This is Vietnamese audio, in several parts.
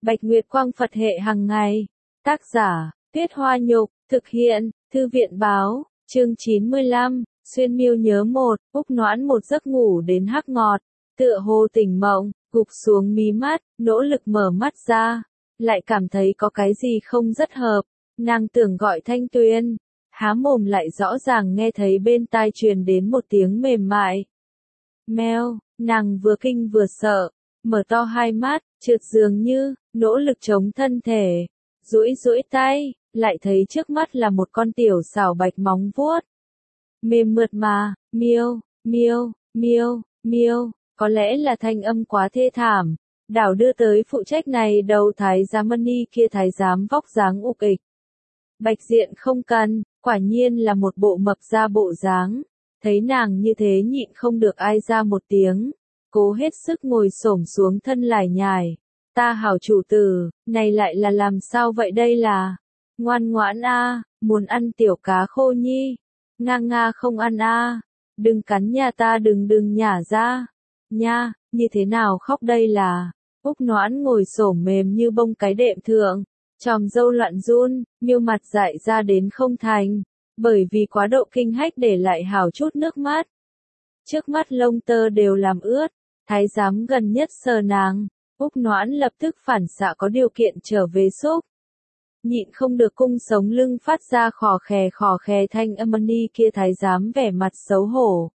Bạch Nguyệt Quang Phật hệ hàng ngày. Tác giả, Tuyết Hoa Nhục, thực hiện, Thư viện Báo, chương 95, Xuyên Miêu nhớ một, Úc Noãn một giấc ngủ đến hắc ngọt, tựa hồ tỉnh mộng, gục xuống mí mắt, nỗ lực mở mắt ra, lại cảm thấy có cái gì không rất hợp, nàng tưởng gọi Thanh Tuyền, há mồm lại rõ ràng nghe thấy bên tai truyền đến một tiếng mềm mại. Meo, nàng vừa kinh vừa sợ, mở to hai mắt, trượt dường như, nỗ lực chống thân thể, duỗi tay, lại thấy trước mắt là một con tiểu xảo bạch móng vuốt. Mềm mượt mà, miêu, miêu, miêu, miêu, có lẽ là thanh âm quá thê thảm, đảo đưa tới phụ trách này đầu thái giám Mani kia thái giám vóc dáng ục ịch. Bạch Diện không cần, quả nhiên là một bộ mập ra bộ dáng, thấy nàng như thế nhịn không được ai ra một tiếng, cố hết sức ngồi xổm xuống thân lải nhải. Ta hảo chủ tử, này lại là làm sao vậy đây là? Ngoan ngoãn a, muốn ăn tiểu cá khô nhi. Nga không ăn a, đừng cắn nhà ta đừng nhả ra. Nha, như thế nào khóc đây là? Úc Noãn ngồi xổm mềm như bông cái đệm thượng, chòm râu loạn run, miêu mặt dại ra đến không thành, bởi vì quá độ kinh hách để lại hảo chút nước mắt. Trước mắt lông tơ đều làm ướt, thái giám gần nhất sờ nàng. Úc Noãn lập tức phản xạ có điều kiện trở về xúc. Nhịn không được cung sống lưng phát ra khò khè thanh âm Mani kia thái giám vẻ mặt xấu hổ.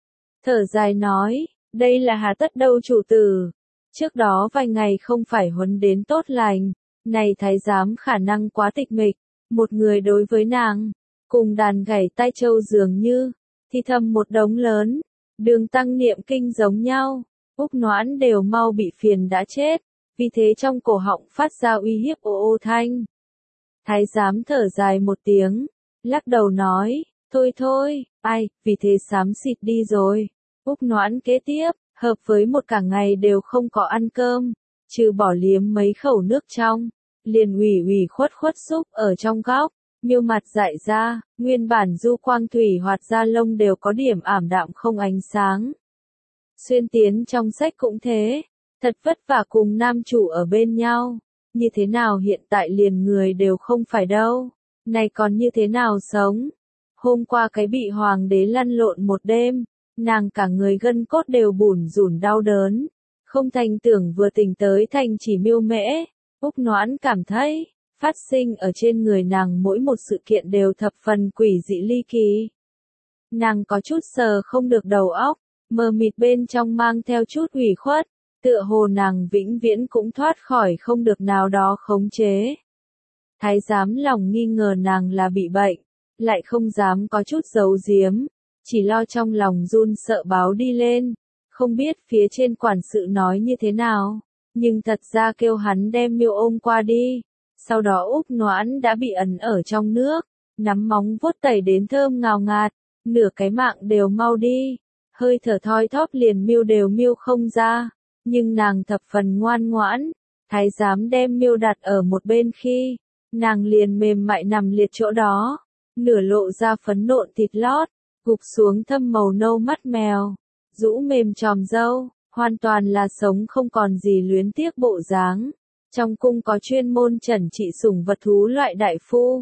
Thở dài nói, đây là hà tất đâu chủ tử. Trước đó vài ngày không phải huấn đến tốt lành, này thái giám khả năng quá tịch mịch, một người đối với nàng, cùng đàn gảy tai trâu dường như, thì thầm một đống lớn, đường tăng niệm kinh giống nhau. Úc Noãn đều mau bị phiền đã chết, vì thế trong cổ họng phát ra uy hiếp ô thanh. Thái giám thở dài một tiếng, lắc đầu nói, thôi, ai, vì thế xám xịt đi rồi. Úc Noãn kế tiếp, hợp với một cả ngày đều không có ăn cơm, trừ bỏ liếm mấy khẩu nước trong, liền ủy khuất xúc ở trong góc, miêu mặt dại ra, nguyên bản du quang thủy hoạt ra lông đều có điểm ảm đạm không ánh sáng. Xuyên tiến trong sách cũng thế, thật vất vả cùng nam chủ ở bên nhau, như thế nào hiện tại liền người đều không phải đâu, này còn như thế nào sống. Hôm qua cái bị hoàng đế lăn lộn một đêm, nàng cả người gân cốt đều bủn rủn đau đớn, không thành tưởng vừa tỉnh tới thành chỉ miêu mễ. Úc Noãn cảm thấy, phát sinh ở trên người nàng mỗi một sự kiện đều thập phần quỷ dị ly kỳ. Nàng có chút sờ không được đầu óc, mờ mịt bên trong mang theo chút ủy khuất, tựa hồ nàng vĩnh viễn cũng thoát khỏi không được nào đó khống chế. Thái giám lòng nghi ngờ nàng là bị bệnh, lại không dám có chút giấu giếm, chỉ lo trong lòng run sợ báo đi lên, không biết phía trên quản sự nói như thế nào, nhưng thật ra kêu hắn đem miêu ôm qua đi, sau đó Úc Noãn đã bị ẩn ở trong nước, nắm móng vuốt tẩy đến thơm ngào ngạt, nửa cái mạng đều mau đi. Hơi thở thoi thóp liền đều miêu không ra, nhưng nàng thập phần ngoan ngoãn, thái giám đem miêu đặt ở một bên khi, nàng liền mềm mại nằm liệt chỗ đó, nửa lộ ra phấn nộn thịt lót, gục xuống thâm màu nâu mắt mèo, rũ mềm tròm râu, hoàn toàn là sống không còn gì luyến tiếc bộ dáng. Trong cung có chuyên môn chẩn trị sủng vật thú loại đại phu.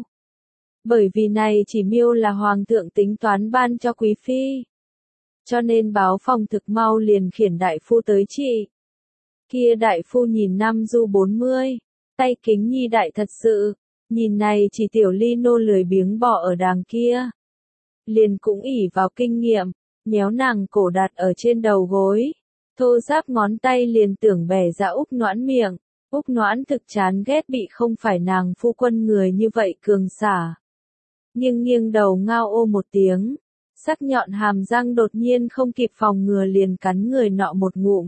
Bởi vì này chỉ miêu là hoàng thượng tính toán ban cho quý phi. Cho nên báo phòng thực mau liền khiển đại phu tới trị. Kia đại phu nhìn năm du 40, tay kính nhi đại thật sự, nhìn này chỉ tiểu ly nô lười biếng bỏ ở đàng kia. Liền cũng ỷ vào kinh nghiệm, nhéo nàng cổ đặt ở trên đầu gối, thô ráp ngón tay liền tưởng bẻ ra Úc Noãn miệng. Úc Noãn thực chán ghét bị không phải nàng phu quân người như vậy cường xả. Nhưng nghiêng đầu ngao ô một tiếng. Sắc nhọn hàm răng đột nhiên không kịp phòng ngừa liền cắn người nọ một ngụm.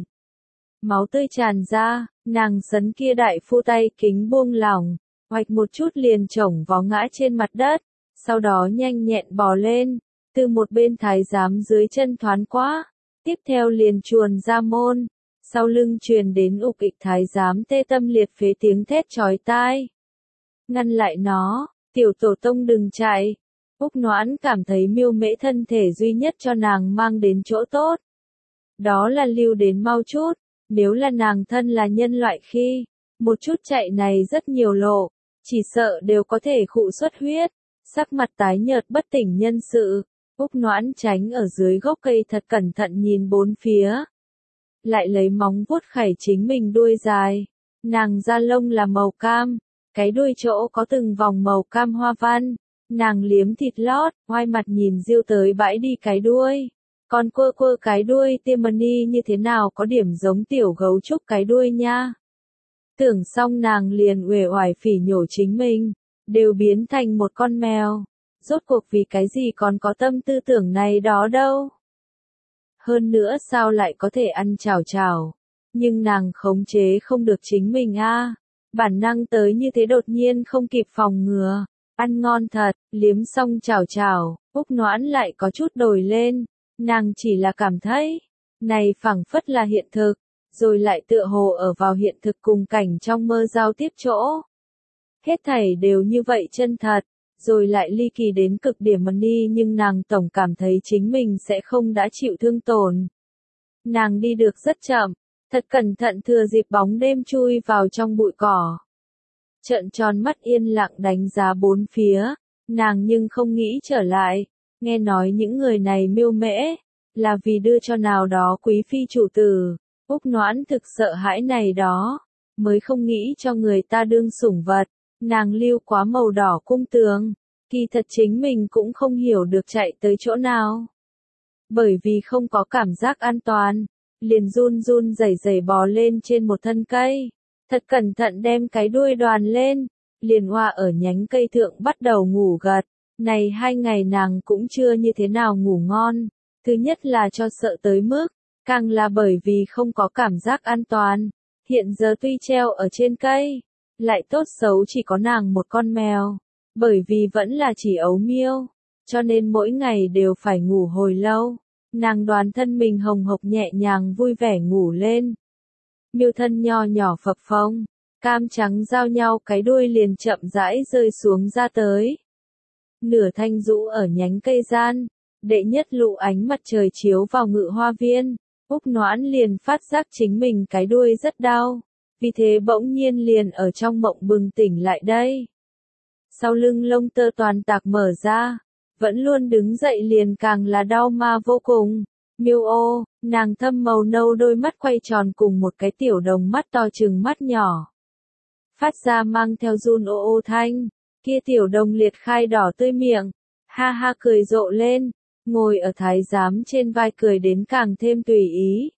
Máu tươi tràn ra, nàng sấn kia đại phu tay kính buông lỏng, hoạch một chút liền chổng vó ngã trên mặt đất, sau đó nhanh nhẹn bò lên, từ một bên thái giám dưới chân thoán quá, tiếp theo liền chuồn ra môn, sau lưng truyền đến ục ịch thái giám tê tâm liệt phế tiếng thét chói tai. Ngăn lại nó, tiểu tổ tông đừng chạy. Úc Noãn cảm thấy miêu mễ thân thể duy nhất cho nàng mang đến chỗ tốt. Đó là lưu đến mau chút, nếu là nàng thân là nhân loại khi, Một chút chạy này rất nhiều lộ, chỉ sợ đều có thể khụ xuất huyết. Sắc mặt tái nhợt bất tỉnh nhân sự, Úc Noãn tránh ở dưới gốc cây thật cẩn thận nhìn bốn phía. Lại lấy móng vuốt khẩy chính mình đuôi dài. Nàng da lông là màu cam, cái đuôi chỗ có từng vòng màu cam hoa văn. Nàng liếm thịt lót, oai mặt nhìn Diêu tới bãi đi cái đuôi. Còn quơ quơ cái đuôi Tiffany như thế nào có điểm giống tiểu gấu trúc cái đuôi nha. Tưởng xong nàng liền uể oải phỉ nhổ chính mình, đều biến thành một con mèo. Rốt cuộc vì cái gì còn có tâm tư tưởng này đó đâu. Hơn nữa sao lại có thể ăn chảo chảo. Nhưng nàng khống chế không được chính mình a. Bản năng tới như thế đột nhiên không kịp phòng ngừa. Ăn ngon thật, liếm xong chảo chảo, Úc Noãn lại có chút đổi lên. Nàng chỉ là cảm thấy, này phảng phất là hiện thực, rồi lại tựa hồ ở vào hiện thực cùng cảnh trong mơ giao tiếp chỗ. Hết thảy đều như vậy chân thật, rồi lại ly kỳ đến cực điểm đi nhưng nàng tổng cảm thấy chính mình sẽ không đã chịu thương tổn. Nàng đi được rất chậm, thật cẩn thận thừa dịp bóng đêm chui vào trong bụi cỏ. Trợn tròn mắt yên lặng đánh giá bốn phía, nàng nhưng không nghĩ trở lại, nghe nói những người này miêu mễ, là vì đưa cho nào đó quý phi chủ tử. Úc Noãn thực sợ hãi này đó, mới không nghĩ cho người ta đương sủng vật. Nàng lưu quá màu đỏ cung tường, kỳ thật chính mình cũng không hiểu được chạy tới chỗ nào. Bởi vì không có cảm giác an toàn, liền run run rẩy rẩy bò lên trên một thân cây, thật cẩn thận đem cái đuôi đoàn lên, liền hoa ở nhánh cây thượng bắt đầu ngủ gật. Này 2 ngày nàng cũng chưa như thế nào ngủ ngon, thứ nhất là cho sợ tới mức, càng là bởi vì không có cảm giác an toàn. Hiện giờ tuy treo ở trên cây, lại tốt xấu chỉ có nàng một con mèo, bởi vì vẫn là chỉ ấu miêu, cho nên mỗi ngày đều phải ngủ hồi lâu. Nàng đoàn thân mình hồng hộc nhẹ nhàng vui vẻ ngủ lên. Miêu thân nho nhỏ phập phồng, cam trắng giao nhau cái đuôi liền chậm rãi rơi xuống ra tới. Nửa thanh rũ ở nhánh cây gian, đệ nhất lũ ánh mặt trời chiếu vào ngự hoa viên, Úc Noãn liền phát giác chính mình cái đuôi rất đau, vì thế bỗng nhiên liền ở trong mộng bừng tỉnh lại đây. Sau lưng lông tơ toàn tạc mở ra, vẫn luôn đứng dậy liền càng là đau ma vô cùng. Miêu ô, nàng thâm màu nâu đôi mắt quay tròn cùng một cái tiểu đồng mắt to chừng mắt nhỏ. Phát ra mang theo run ô ô thanh, kia tiểu đồng liệt khai đỏ tươi miệng, ha ha cười rộ lên, ngồi ở thái giám trên vai cười đến càng thêm tùy ý.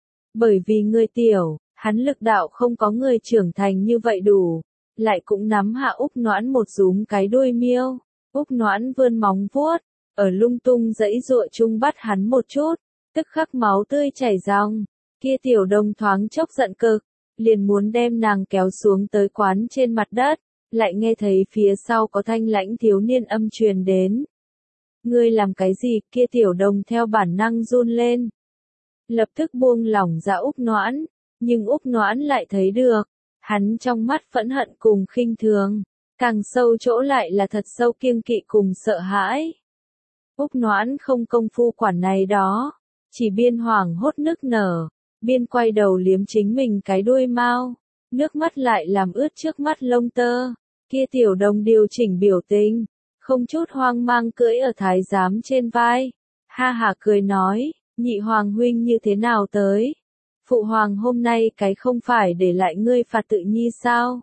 Bởi vì người tiểu, hắn lực đạo không có người trưởng thành như vậy đủ, lại cũng nắm hạ Úc Noãn một rúm cái đuôi miêu. Úc Noãn vươn móng vuốt, ở lung tung dãy dụa chung bắt hắn một chút, tức khắc máu tươi chảy ròng. Kia tiểu đồng thoáng chốc giận cực, liền muốn đem nàng kéo xuống tới quán trên mặt đất, lại nghe thấy phía sau có thanh lãnh thiếu niên âm truyền đến. Ngươi làm cái gì? Kia tiểu đồng theo bản năng run lên. Lập tức buông lỏng ra Úc Noãn, nhưng Úc Noãn lại thấy được, hắn trong mắt phẫn hận cùng khinh thường, càng sâu chỗ lại là thật sâu kiêng kỵ cùng sợ hãi. Úc Noãn không công phu quản này đó, chỉ biên hoảng hốt nức nở, biên quay đầu liếm chính mình cái đuôi mao, nước mắt lại làm ướt trước mắt lông tơ. Kia tiểu đồng điều chỉnh biểu tình, không chút hoang mang cưỡi ở thái giám trên vai, ha hả cười nói, nhị hoàng huynh như thế nào tới? Phụ hoàng hôm nay cái không phải để lại ngươi phạt tự nhi sao?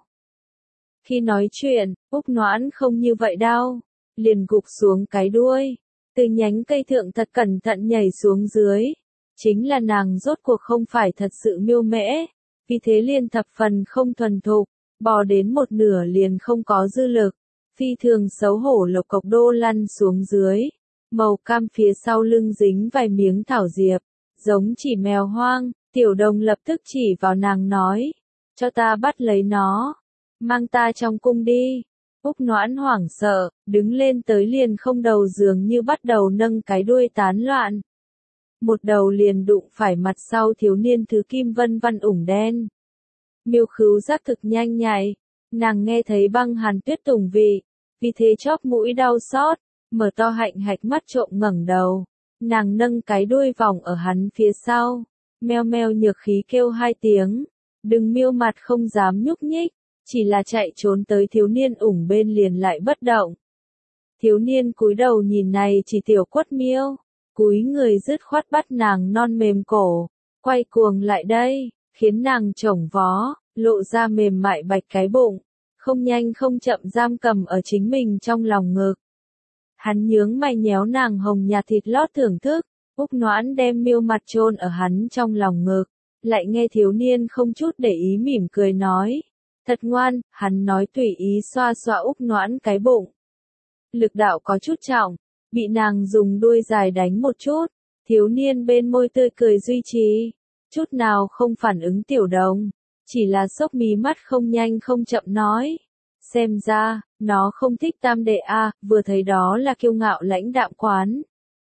Khi nói chuyện, Úc Noãn không như vậy đâu, liền gục xuống cái đuôi, từ nhánh cây thượng thật cẩn thận nhảy xuống dưới. Chính là nàng rốt cuộc không phải thật sự miêu mễ, vì thế liền thập phần không thuần thục, bò đến một nửa liền không có dư lực, phi thường xấu hổ lộc cộc đô lăn xuống dưới, màu cam phía sau lưng dính vài miếng thảo diệp, giống chỉ mèo hoang. Tiểu đồng lập tức chỉ vào nàng nói, cho ta bắt lấy nó, mang ta trong cung đi. Úc Noãn hoảng sợ, đứng lên tới liền không đầu dường như bắt đầu nâng cái đuôi tán loạn. Một đầu liền đụng phải mặt sau thiếu niên thứ kim vân văn ủng đen. Miêu khứu giác thực nhanh nhạy, nàng nghe thấy băng hàn tuyết tùng vị, vì thế chóp mũi đau xót, mở to hạnh hạch mắt trộm ngẩng đầu, nàng nâng cái đuôi vòng ở hắn phía sau. Meo meo nhược khí kêu 2 tiếng, Đừng Miêu mặt không dám nhúc nhích, chỉ là chạy trốn tới thiếu niên ủng bên liền lại bất động. Thiếu niên cúi đầu nhìn này chỉ tiểu Quất Miêu, cúi người dứt khoát bắt nàng non mềm cổ, quay cuồng lại đây, khiến nàng chổng vó, lộ ra mềm mại bạch cái bụng, không nhanh không chậm giam cầm ở chính mình trong lòng ngực. Hắn nhướng mày nhéo nàng hồng nhạt thịt lót thưởng thức, Úc Noãn đem Miêu mặt chôn ở hắn trong lòng ngực, lại nghe thiếu niên không chút để ý mỉm cười nói, thật ngoan, hắn nói tùy ý xoa xoa Úc Noãn cái bụng. Lực đạo có chút trọng, bị nàng dùng đuôi dài đánh một chút, thiếu niên bên môi tươi cười duy trì, chút nào không phản ứng Tiểu Đồng, chỉ là sốc mí mắt không nhanh không chậm nói, xem ra, nó không thích tam đệ a, vừa thấy đó là kiêu ngạo lãnh đạm quán.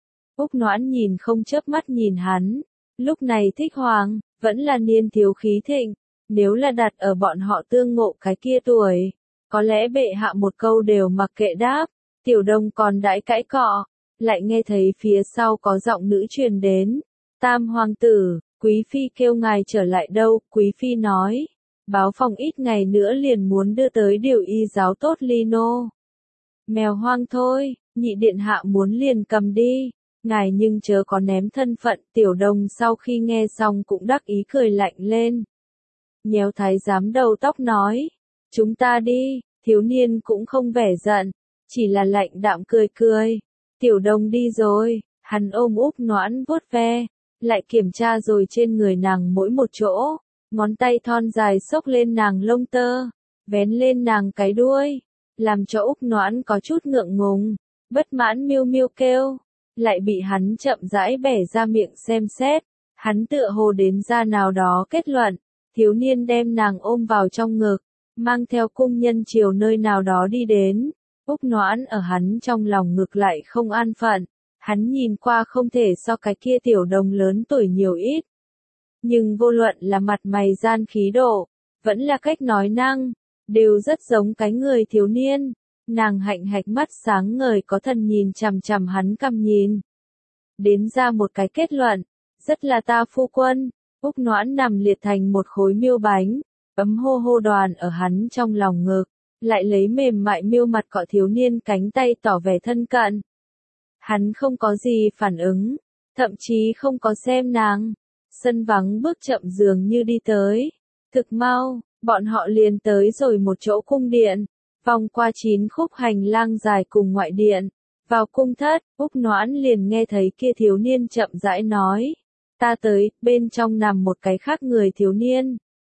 Úc Noãn nhìn không chớp mắt nhìn hắn, lúc này thích hoàng, vẫn là niên thiếu khí thịnh, nếu là đặt ở bọn họ tương ngộ cái kia tuổi, có lẽ bệ hạ một câu đều mặc kệ đáp. Tiểu Đồng còn đãi cãi cọ, lại nghe thấy phía sau có giọng nữ truyền đến. Tam hoàng tử, quý phi kêu ngài trở lại đâu, quý phi nói. Báo phòng ít ngày nữa liền muốn đưa tới điều y giáo tốt ly nô. Mèo hoang thôi, nhị điện hạ muốn liền cầm đi. Ngài nhưng chớ có ném thân phận. Tiểu Đồng sau khi nghe xong cũng đắc ý cười lạnh lên. Nhéo thái giám đầu tóc nói. Chúng ta đi, thiếu niên cũng không vẻ giận. Chỉ là lạnh đạm cười cười. Tiểu Đồng đi rồi, hắn ôm Úc Noãn vuốt ve, lại kiểm tra rồi trên người nàng mỗi một chỗ, ngón tay thon dài xốc lên nàng lông tơ, vén lên nàng cái đuôi, làm cho Úc Noãn có chút ngượng ngùng, bất mãn miêu miêu kêu, lại bị hắn chậm rãi bẻ ra miệng xem xét, hắn tựa hồ đến ra nào đó kết luận, thiếu niên đem nàng ôm vào trong ngực, mang theo cung nhân chiều nơi nào đó đi đến. Úc Noãn ở hắn trong lòng ngực lại không an phận, hắn nhìn qua không thể so cái kia Tiểu Đồng lớn tuổi nhiều ít. Nhưng vô luận là mặt mày gian khí độ, vẫn là cách nói năng, đều rất giống cái người thiếu niên. Nàng hạnh hạch mắt sáng ngời có thần nhìn chằm chằm hắn căm nhìn. Đến ra một cái kết luận, rất là ta phu quân, Úc Noãn nằm liệt thành một khối miêu bánh, ấm hô hô đoàn ở hắn trong lòng ngực. Lại lấy mềm mại miêu mặt cọ thiếu niên cánh tay tỏ vẻ thân cận. Hắn không có gì phản ứng, thậm chí không có xem nàng. Sân vắng bước chậm dường như đi tới. Thực mau, bọn họ liền tới rồi một chỗ cung điện, vòng qua 9 khúc hành lang dài cùng ngoại điện. Vào cung thất, Úc Noãn liền nghe thấy kia thiếu niên chậm rãi nói. Ta tới, bên trong nằm một cái khác người thiếu niên.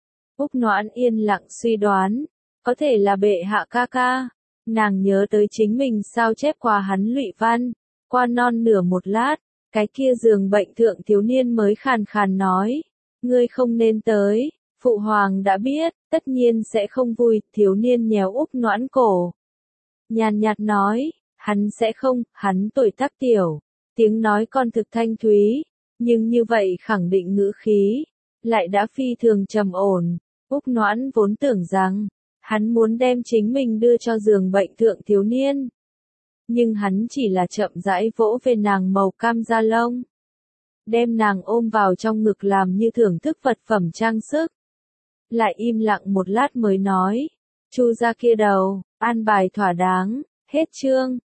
Úc Noãn yên lặng suy đoán. Có thể là bệ hạ ca ca. Nàng nhớ tới chính mình sao chép qua hắn lụy văn. Qua non nửa một lát, cái kia giường bệnh thượng thiếu niên mới khàn khàn nói. Ngươi không nên tới, phụ hoàng đã biết, tất nhiên sẽ không vui. Thiếu niên nhéo Úc Noãn cổ. Nhàn nhạt nói, hắn sẽ không, hắn tuổi tác tiểu. Tiếng nói còn thực thanh thúy, nhưng như vậy khẳng định ngữ khí, lại đã phi thường trầm ổn. Úc Noãn vốn tưởng rằng, hắn muốn đem chính mình đưa cho giường bệnh thượng thiếu niên. Nhưng hắn chỉ là chậm rãi vỗ về nàng màu cam da lông. Đem nàng ôm vào trong ngực làm như thưởng thức vật phẩm trang sức. Lại im lặng một lát mới nói. Chu ra kia đầu, an bài thỏa đáng, hết chương.